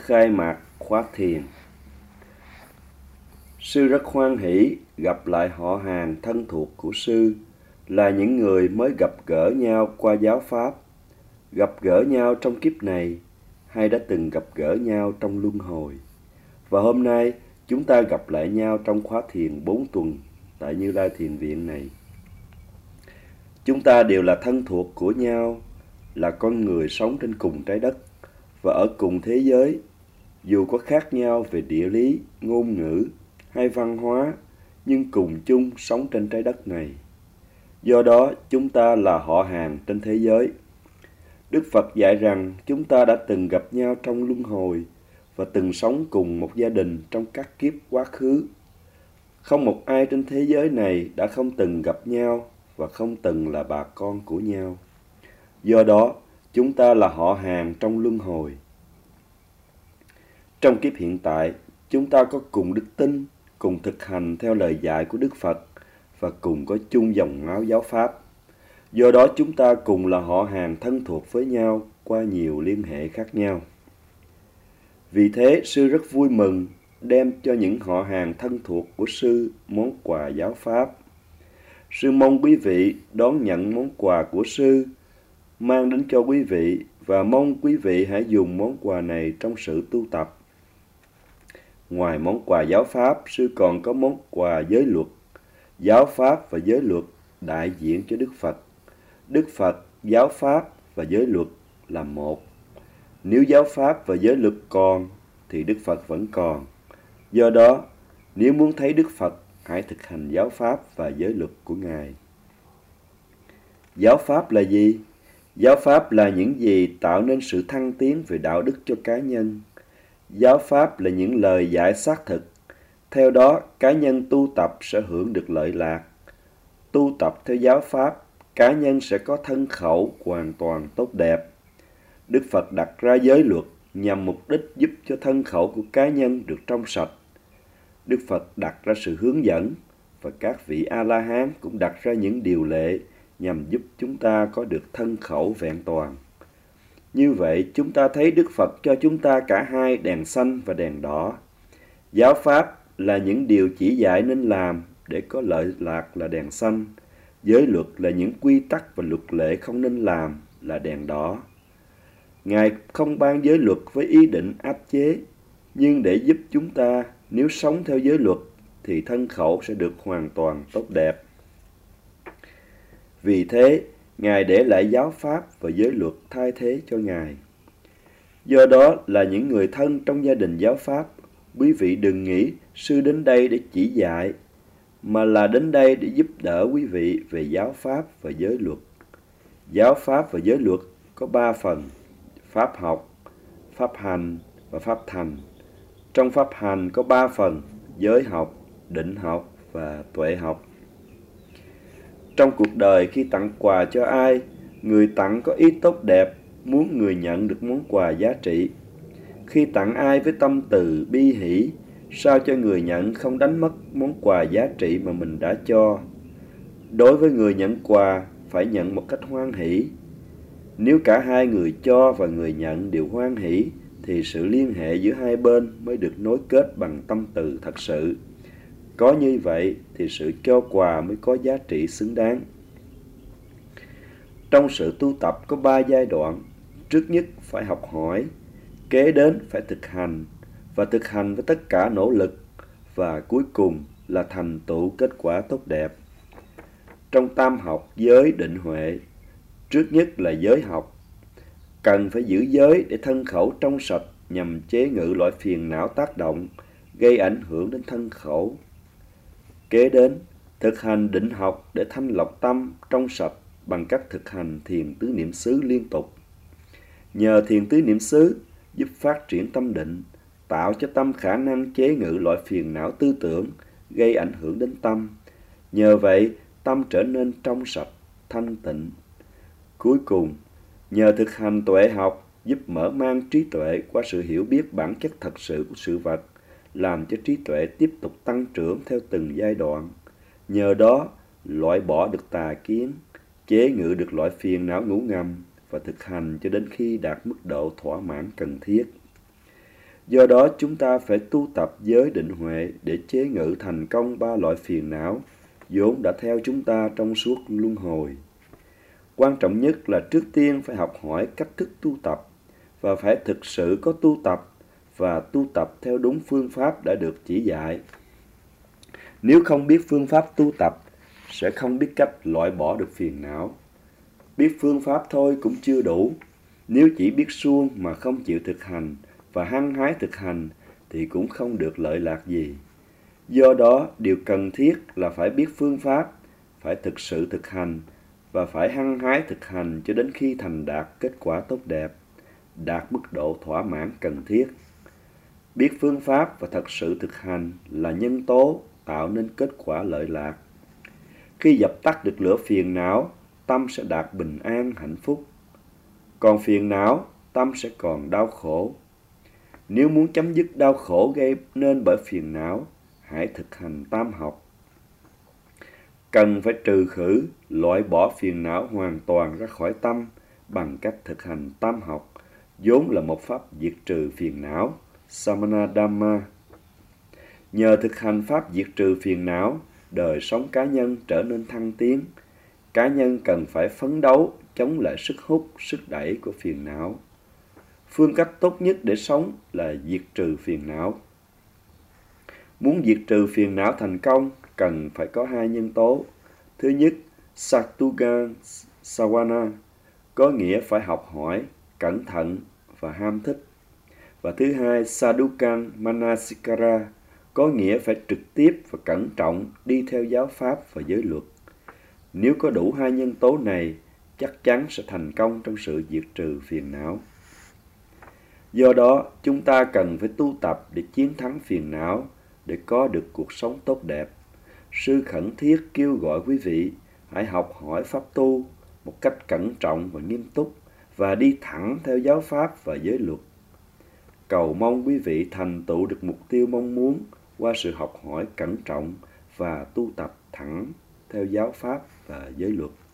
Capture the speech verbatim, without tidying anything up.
khai mạc khóa thiền. Sư rất hoan hỷ gặp lại họ hàng thân thuộc của sư, là những người mới gặp gỡ nhau qua giáo pháp, gặp gỡ nhau trong kiếp này hay đã từng gặp gỡ nhau trong luân hồi. Và hôm nay chúng ta gặp lại nhau trong khóa thiền bốn tuần tại Như Lai Thiền Viện này. Chúng ta đều là thân thuộc của nhau, là con người sống trên cùng trái đất và ở cùng thế giới, dù có khác nhau về địa lý, ngôn ngữ hay văn hóa, nhưng cùng chung sống trên trái đất này. Do đó, chúng ta là họ hàng trên thế giới. Đức Phật dạy rằng chúng ta đã từng gặp nhau trong luân hồi và từng sống cùng một gia đình trong các kiếp quá khứ. Không một ai trên thế giới này đã không từng gặp nhau và không từng là bà con của nhau. Do đó, chúng ta là họ hàng trong luân hồi. Trong kiếp hiện tại, chúng ta có cùng đức tin, cùng thực hành theo lời dạy của Đức Phật và cùng có chung dòng máu giáo pháp. Do đó chúng ta cùng là họ hàng thân thuộc với nhau qua nhiều liên hệ khác nhau. Vì thế, sư rất vui mừng đem cho những họ hàng thân thuộc của sư món quà giáo pháp. Sư mong quý vị đón nhận món quà của sư mang đến cho quý vị và mong quý vị hãy dùng món quà này trong sự tu tập. Ngoài món quà giáo pháp, sư còn có món quà giới luật. Giáo pháp và giới luật đại diện cho Đức Phật. Đức Phật, giáo pháp và giới luật là một. Nếu giáo pháp và giới luật còn, thì Đức Phật vẫn còn. Do đó, nếu muốn thấy Đức Phật, hãy thực hành giáo pháp và giới luật của Ngài. Giáo pháp là gì? Giáo pháp là những gì tạo nên sự thăng tiến về đạo đức cho cá nhân. Giáo pháp là những lời dạy xác thực. Theo đó, cá nhân tu tập sẽ hưởng được lợi lạc. Tu tập theo giáo pháp, cá nhân sẽ có thân khẩu hoàn toàn tốt đẹp. Đức Phật đặt ra giới luật nhằm mục đích giúp cho thân khẩu của cá nhân được trong sạch. Đức Phật đặt ra sự hướng dẫn và các vị A-la-hán cũng đặt ra những điều lệ nhằm giúp chúng ta có được thân khẩu vẹn toàn. Như vậy, chúng ta thấy Đức Phật cho chúng ta cả hai đèn xanh và đèn đỏ. Giáo pháp là những điều chỉ dạy nên làm để có lợi lạc là đèn xanh. Giới luật là những quy tắc và luật lệ không nên làm là đèn đỏ. Ngài không ban giới luật với ý định áp chế, nhưng để giúp chúng ta nếu sống theo giới luật thì thân khẩu sẽ được hoàn toàn tốt đẹp. Vì thế, Ngài để lại giáo pháp và giới luật thay thế cho Ngài. Do đó là những người thân trong gia đình giáo pháp, quý vị đừng nghĩ sư đến đây để chỉ dạy, mà là đến đây để giúp đỡ quý vị về giáo pháp và giới luật. Giáo pháp và giới luật có ba phần: pháp học, pháp hành và pháp thành. Trong pháp hành có ba phần: giới học, định học và tuệ học. Trong cuộc đời khi tặng quà cho ai, người tặng có ý tốt đẹp, muốn người nhận được món quà giá trị. Khi tặng ai với tâm từ bi hỷ, sao cho người nhận không đánh mất món quà giá trị mà mình đã cho. Đối với người nhận quà, phải nhận một cách hoan hỷ. Nếu cả hai người cho và người nhận đều hoan hỷ, thì sự liên hệ giữa hai bên mới được nối kết bằng tâm từ thật sự. Có như vậy thì sự cho quà mới có giá trị xứng đáng. Trong sự tu tập có ba giai đoạn. Trước nhất phải học hỏi, kế đến phải thực hành, và thực hành với tất cả nỗ lực, và cuối cùng là thành tựu kết quả tốt đẹp. Trong tam học giới định huệ, trước nhất là giới học. Cần phải giữ giới để thân khẩu trong sạch nhằm chế ngự loại phiền não tác động, gây ảnh hưởng đến thân khẩu. Kế đến, thực hành định học để thanh lọc tâm trong sạch bằng cách thực hành thiền tứ niệm xứ liên tục. Nhờ thiền tứ niệm xứ giúp phát triển tâm định, tạo cho tâm khả năng chế ngự loại phiền não tư tưởng, gây ảnh hưởng đến tâm. Nhờ vậy, tâm trở nên trong sạch, thanh tịnh. Cuối cùng, nhờ thực hành tuệ học giúp mở mang trí tuệ qua sự hiểu biết bản chất thật sự của sự vật, làm cho trí tuệ tiếp tục tăng trưởng theo từng giai đoạn. Nhờ đó, loại bỏ được tà kiến, chế ngự được loại phiền não ngủ ngầm và thực hành cho đến khi đạt mức độ thỏa mãn cần thiết. Do đó chúng ta phải tu tập giới định huệ để chế ngự thành công ba loại phiền não vốn đã theo chúng ta trong suốt luân hồi. Quan trọng nhất là trước tiên phải học hỏi cách thức tu tập và phải thực sự có tu tập và tu tập theo đúng phương pháp đã được chỉ dạy. Nếu không biết phương pháp tu tập, sẽ không biết cách loại bỏ được phiền não. Biết phương pháp thôi cũng chưa đủ. Nếu chỉ biết suông mà không chịu thực hành và hăng hái thực hành thì cũng không được lợi lạc gì. Do đó, điều cần thiết là phải biết phương pháp, phải thực sự thực hành và phải hăng hái thực hành cho đến khi thành đạt kết quả tốt đẹp, đạt mức độ thỏa mãn cần thiết. Biết phương pháp và thật sự thực hành là nhân tố tạo nên kết quả lợi lạc. Khi dập tắt được lửa phiền não, tâm sẽ đạt bình an, hạnh phúc. Còn phiền não, tâm sẽ còn đau khổ. Nếu muốn chấm dứt đau khổ gây nên bởi phiền não, hãy thực hành tam học. Cần phải trừ khử, loại bỏ phiền não hoàn toàn ra khỏi tâm bằng cách thực hành tam học, vốn là một pháp diệt trừ phiền não, Samana Dhamma. Nhờ thực hành pháp diệt trừ phiền não, đời sống cá nhân trở nên thăng tiến. Cá nhân cần phải phấn đấu chống lại sức hút, sức đẩy của phiền não. Phương cách tốt nhất để sống là diệt trừ phiền não. Muốn diệt trừ phiền não thành công, cần phải có hai nhân tố. Thứ nhất, Sattugan Sawana, có nghĩa phải học hỏi, cẩn thận và ham thích. Và thứ hai, Sadhukan Manasikara, có nghĩa phải trực tiếp và cẩn trọng đi theo giáo pháp và giới luật. Nếu có đủ hai nhân tố này, chắc chắn sẽ thành công trong sự diệt trừ phiền não. Do đó, chúng ta cần phải tu tập để chiến thắng phiền não, để có được cuộc sống tốt đẹp. Sư khẩn thiết kêu gọi quý vị hãy học hỏi pháp tu một cách cẩn trọng và nghiêm túc và đi thẳng theo giáo pháp và giới luật. Cầu mong quý vị thành tựu được mục tiêu mong muốn qua sự học hỏi cẩn trọng và tu tập thẳng theo giáo pháp và giới luật.